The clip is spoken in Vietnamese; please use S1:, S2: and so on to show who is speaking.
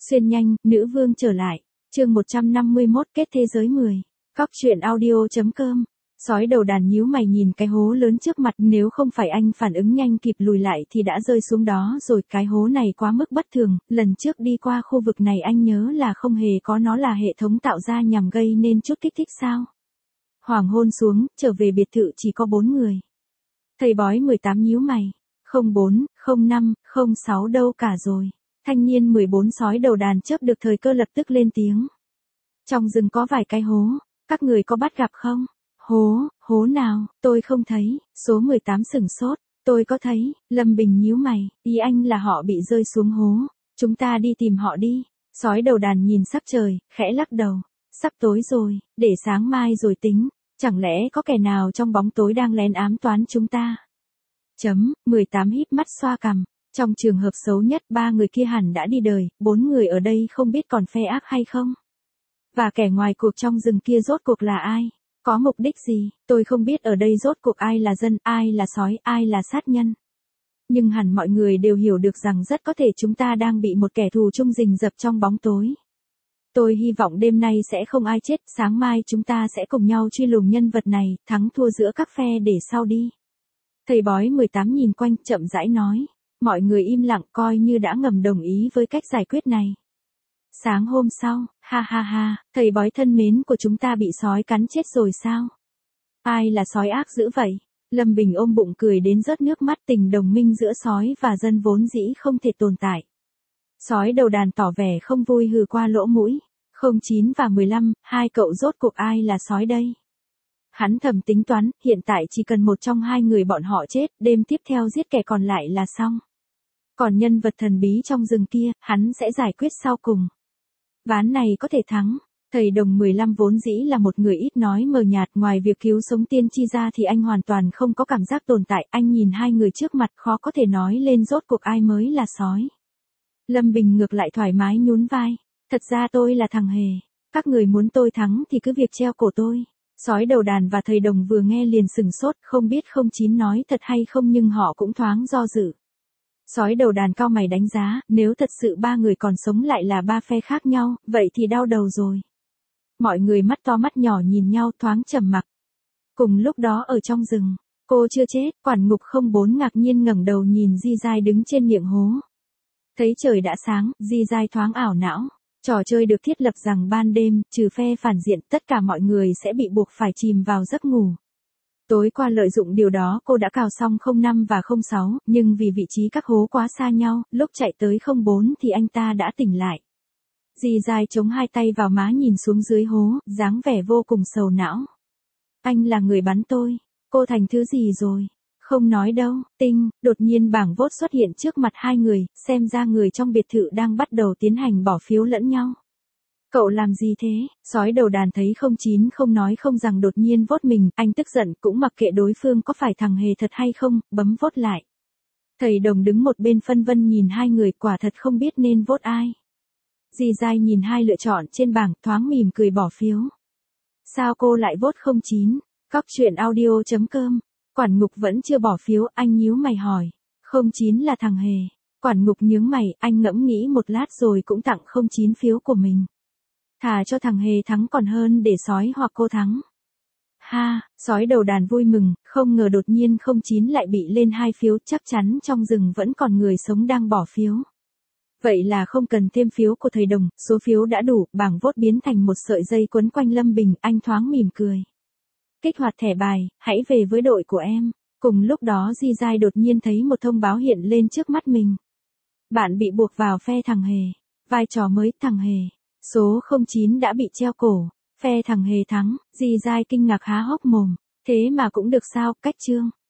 S1: Xuyên nhanh, nữ vương trở lại. Chương 151 kết thế giới 10. Góc truyện audio.com. Sói đầu đàn nhíu mày nhìn cái hố lớn trước mặt, nếu không phải anh phản ứng nhanh kịp lùi lại thì đã rơi xuống đó rồi, cái hố này quá mức bất thường, lần trước đi qua khu vực này anh nhớ là không hề có, nó là hệ thống tạo ra nhằm gây nên chút kích thích sao? Hoàng hôn xuống, trở về biệt thự chỉ có 4 người. Thầy bói 18 nhíu mày. 04, 05, 06 đâu cả rồi. Thanh niên 14 sói đầu đàn chớp được thời cơ lập tức lên tiếng. Trong rừng có vài cái hố, các người có bắt gặp không? Hố nào, tôi không thấy. Số 18 sửng sốt, tôi có thấy. Lâm Bình nhíu mày, ý anh là họ bị rơi xuống hố. Chúng ta đi tìm họ đi. Sói đầu đàn nhìn sắc trời, khẽ lắc đầu. Sắp tối rồi, để sáng mai rồi tính. Chẳng lẽ có kẻ nào trong bóng tối đang lén ám toán chúng ta? 18 híp mắt xoa cằm. Trong trường hợp xấu nhất 3 người kia hẳn đã đi đời, 4 người ở đây không biết còn phe ác hay không. Và kẻ ngoài cuộc trong rừng kia rốt cuộc là ai? Có mục đích gì? Tôi không biết ở đây rốt cuộc ai là dân, ai là sói, ai là sát nhân. Nhưng hẳn mọi người đều hiểu được rằng rất có thể chúng ta đang bị một kẻ thù chung rình rập trong bóng tối. Tôi hy vọng đêm nay sẽ không ai chết, sáng mai chúng ta sẽ cùng nhau truy lùng nhân vật này, thắng thua giữa các phe để sau đi. Thầy bói 18 nhìn quanh chậm rãi nói. Mọi người im lặng coi như đã ngầm đồng ý với cách giải quyết này. Sáng hôm sau, ha, thầy bói thân mến của chúng ta bị sói cắn chết rồi sao? Ai là sói ác dữ vậy? Lâm Bình ôm bụng cười đến rớt nước mắt, tình đồng minh giữa sói và dân vốn dĩ không thể tồn tại. Sói đầu đàn tỏ vẻ không vui hừ qua lỗ mũi. 09 và 15, hai cậu rốt cuộc ai là sói đây? Hắn thầm tính toán, hiện tại chỉ cần một trong hai người bọn họ chết, đêm tiếp theo giết kẻ còn lại là xong. Còn nhân vật thần bí trong rừng kia, hắn sẽ giải quyết sau cùng. Ván này có thể thắng. Thầy đồng 15 vốn dĩ là một người ít nói mờ nhạt, ngoài việc cứu sống tiên tri ra thì anh hoàn toàn không có cảm giác tồn tại. Anh nhìn hai người trước mặt khó có thể nói lên rốt cuộc ai mới là sói. Lâm Bình ngược lại thoải mái nhún vai. Thật ra tôi là thằng hề. Các người muốn tôi thắng thì cứ việc treo cổ tôi. Sói đầu đàn và thầy đồng vừa nghe liền sừng sốt, không biết 09 nói thật hay không nhưng họ cũng thoáng do dự. Sói đầu đàn cau mày đánh giá, nếu thật sự 3 người còn sống lại là 3 phe khác nhau, vậy thì đau đầu rồi. Mọi người mắt to mắt nhỏ nhìn nhau thoáng trầm mặc. Cùng lúc đó ở trong rừng, cô chưa chết, quản ngục 04 ngạc nhiên ngẩng đầu nhìn Di Giai đứng trên miệng hố. Thấy trời đã sáng, Di Giai thoáng ảo não. Trò chơi được thiết lập rằng ban đêm, trừ phe phản diện, tất cả mọi người sẽ bị buộc phải chìm vào giấc ngủ. Tối qua lợi dụng điều đó cô đã cào xong 05 và 06, nhưng vì vị trí các hố quá xa nhau, lúc chạy tới 04 thì anh ta đã tỉnh lại. Di Giai chống hai tay vào má nhìn xuống dưới hố, dáng vẻ vô cùng sầu não. Anh là người bắn tôi, cô thành thứ gì rồi? Không nói đâu, tinh, đột nhiên bảng vote xuất hiện trước mặt hai người, xem ra người trong biệt thự đang bắt đầu tiến hành bỏ phiếu lẫn nhau. Cậu làm gì thế? Sói đầu đàn thấy 09 không nói không rằng đột nhiên vote mình, anh tức giận cũng mặc kệ đối phương có phải thằng hề thật hay không, bấm vote lại. Thầy đồng đứng một bên phân vân nhìn hai người, quả thật không biết nên vote ai. Di Giai nhìn hai lựa chọn trên bảng, thoáng mỉm cười bỏ phiếu. Sao cô lại vote 09? Góc truyện audio.com. Quản ngục vẫn chưa bỏ phiếu, anh nhíu mày hỏi. 09 là thằng hề. Quản ngục nhướng mày, anh ngẫm nghĩ một lát rồi cũng tặng 09 phiếu của mình. Thà cho thằng hề thắng còn hơn để sói hoặc cô thắng. Ha, sói đầu đàn vui mừng, không ngờ đột nhiên 09 lại bị lên 2 phiếu, chắc chắn trong rừng vẫn còn người sống đang bỏ phiếu. Vậy là không cần thêm phiếu của thầy đồng, số phiếu đã đủ, bảng vote biến thành một sợi dây quấn quanh Lâm Bình, anh thoáng mỉm cười. Kích hoạt thẻ bài, hãy về với đội của em. Cùng lúc đó Di Giai đột nhiên thấy một thông báo hiện lên trước mắt mình. Bạn bị buộc vào phe thằng hề. Vai trò mới thằng hề. Số 09 đã bị treo cổ. Phe thằng hề thắng. Di Giai kinh ngạc há hốc mồm. Thế mà cũng được sao, cách chương.